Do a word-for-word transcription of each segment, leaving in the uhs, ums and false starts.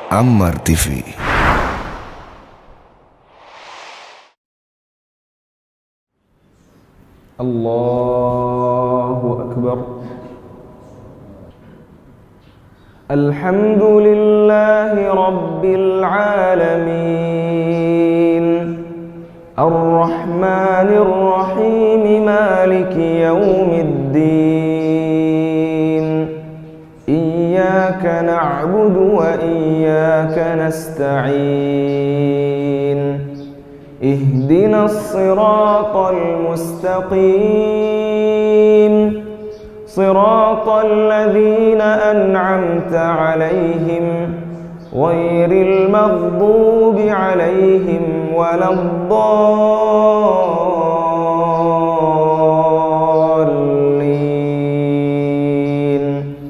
Ammar T V. الله أكبر. الحمد لله رب العالمين، الرحمن الرحيم، مالك يوم الدين. إياك نعبد وإياك نستعين. اهدنا الصراط المستقيم، صراط الذين أنعمت عليهم غير المغضوب عليهم ولا الضالين.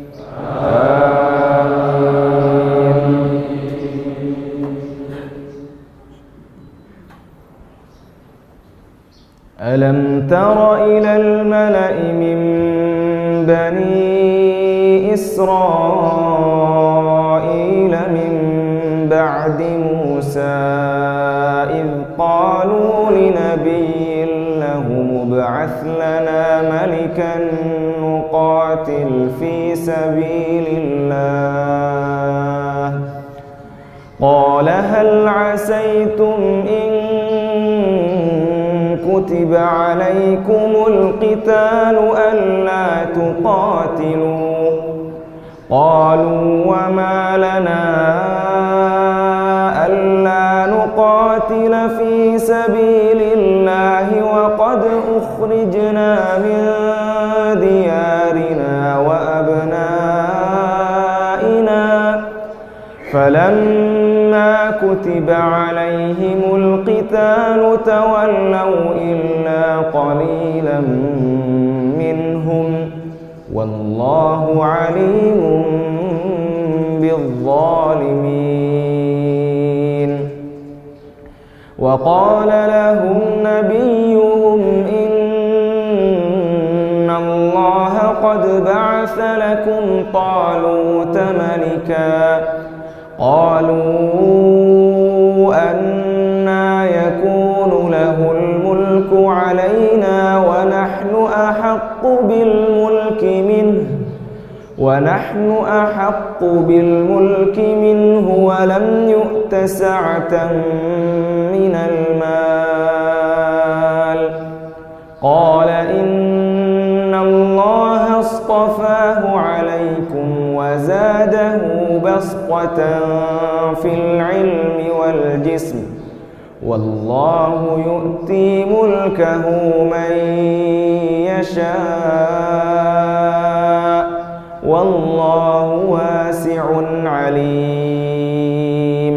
آمين. ألم تر إلى الملأ من بني إسرائيل من بعد موسى إذ قالوا لنبي له ابعث لنا ملكا نقاتل في سبيل الله. قال هل عسيتم إن كتب عليكم القتال ألا تقاتلوا؟ قالوا وما لنا ألا نقاتل في سبيل الله وقد أخرجنا من ديارنا وأبنائنا. فلما كتب عليهم القتال تولوا إلا قليلا منهم، والله عليم بالظالمين. وقال لهم نبيهم إن الله قد بعث لكم طالوت ملكا. قالوا أنى يكون له الملك علينا ونحن أحق بالملك منه ونحن أحق بالملك منه ولم يؤت سعة من المال. قال إن الله اصطفاه عليكم وزاده بسطة في العلم والجسم، والله يؤتي ملكه من يشاء، والله واسع عليم.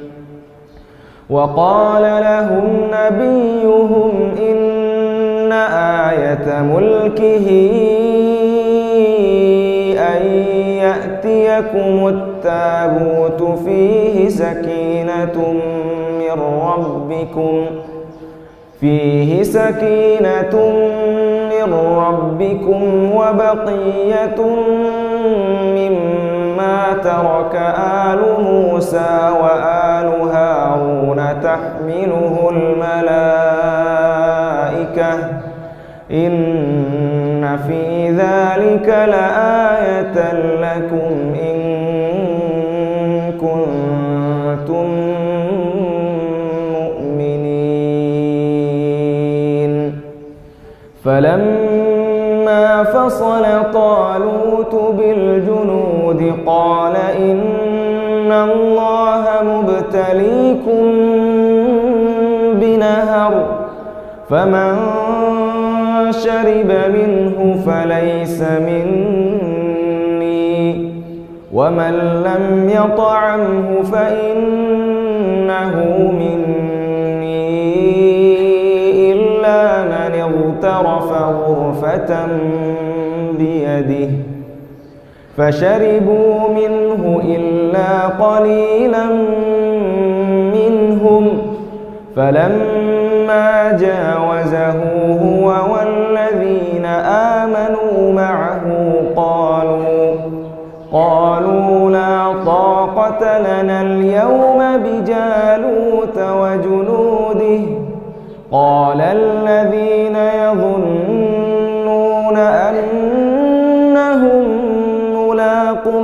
وقال لهم نبيهم إن آية ملكه أن يأتيكم التابوت فيه سكينة من ربكم فيه سكينة من ربكم وبقية مما ترك آل موسى وآل هارون تحمله الملائكة. إن في ذلك لآية لكم إن كنتم مؤمنين. فلما فصل طالوت بالجنود قال إن الله مبتليكم بنهر، فمن شرب منه فليس مني، ومن لم يطعمه فإنه مني إلا من اغترف غرفة بيده. فشربوا منه إلا قليلا منهم. فلما جاوزه هو والذين آمنوا معه قالوا قالوا لا طاقة لنا اليوم بجالوت وجنوده قال الذين يظنون أنهم ملاقو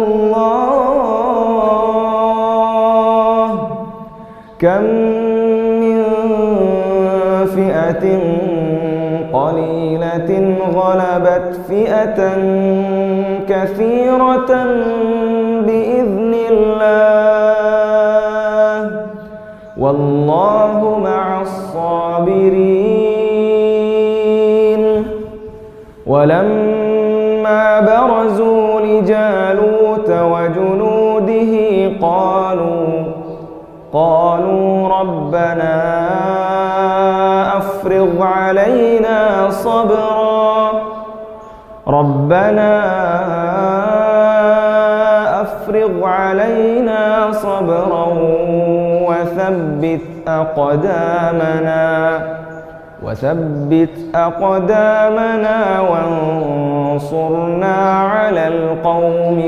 الله كم من فئة قليلة غلبت فئة كثيرة بإذن الله والله مع الصابرين ولما برزوا لجالوت وجنوده قالوا قالوا ربنا أفرغ علينا صبرا ربنا أفرغ علينا صبرا وثبت أقدامنا وثبت أقدامنا وانصرنا على القوم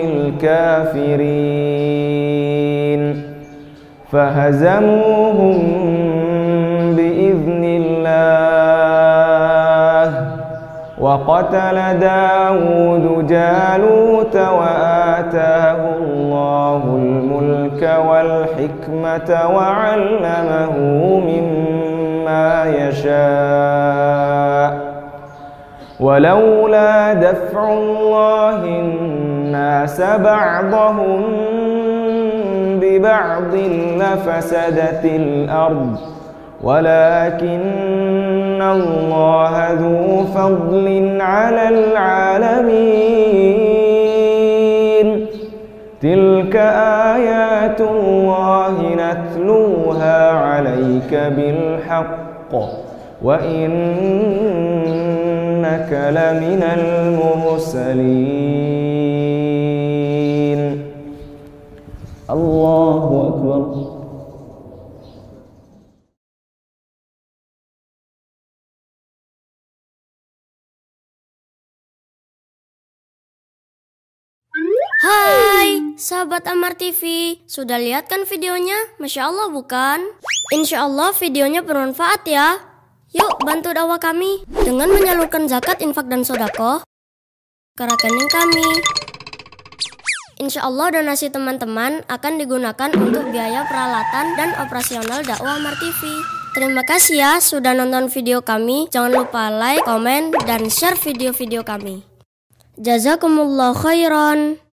الكافرين فهزموهم بإذن الله وقتل داود جالوت وآتاه الله الملك والحكمة وعلمه مما يشاء ولولا دفع الله الناس بعضهم ببعض لفسدت الأرض ولكن الله ذو فضل على العالمين تلك آيات الله نتلوها عليك بالحق وإنك لمن المرسلين الله أكبر. Hai, sahabat Amar T V, sudah lihat kan videonya? Masya Allah bukan? Insya Allah videonya bermanfaat ya. Yuk bantu dakwah kami dengan menyalurkan zakat, infak, dan sodako ke rekening kami. Insya Allah donasi teman-teman akan digunakan untuk biaya peralatan dan operasional dakwah Amar T V. Terima kasih ya sudah nonton video kami. Jangan lupa like, komen, dan share video-video kami. Jazakumullah khairan.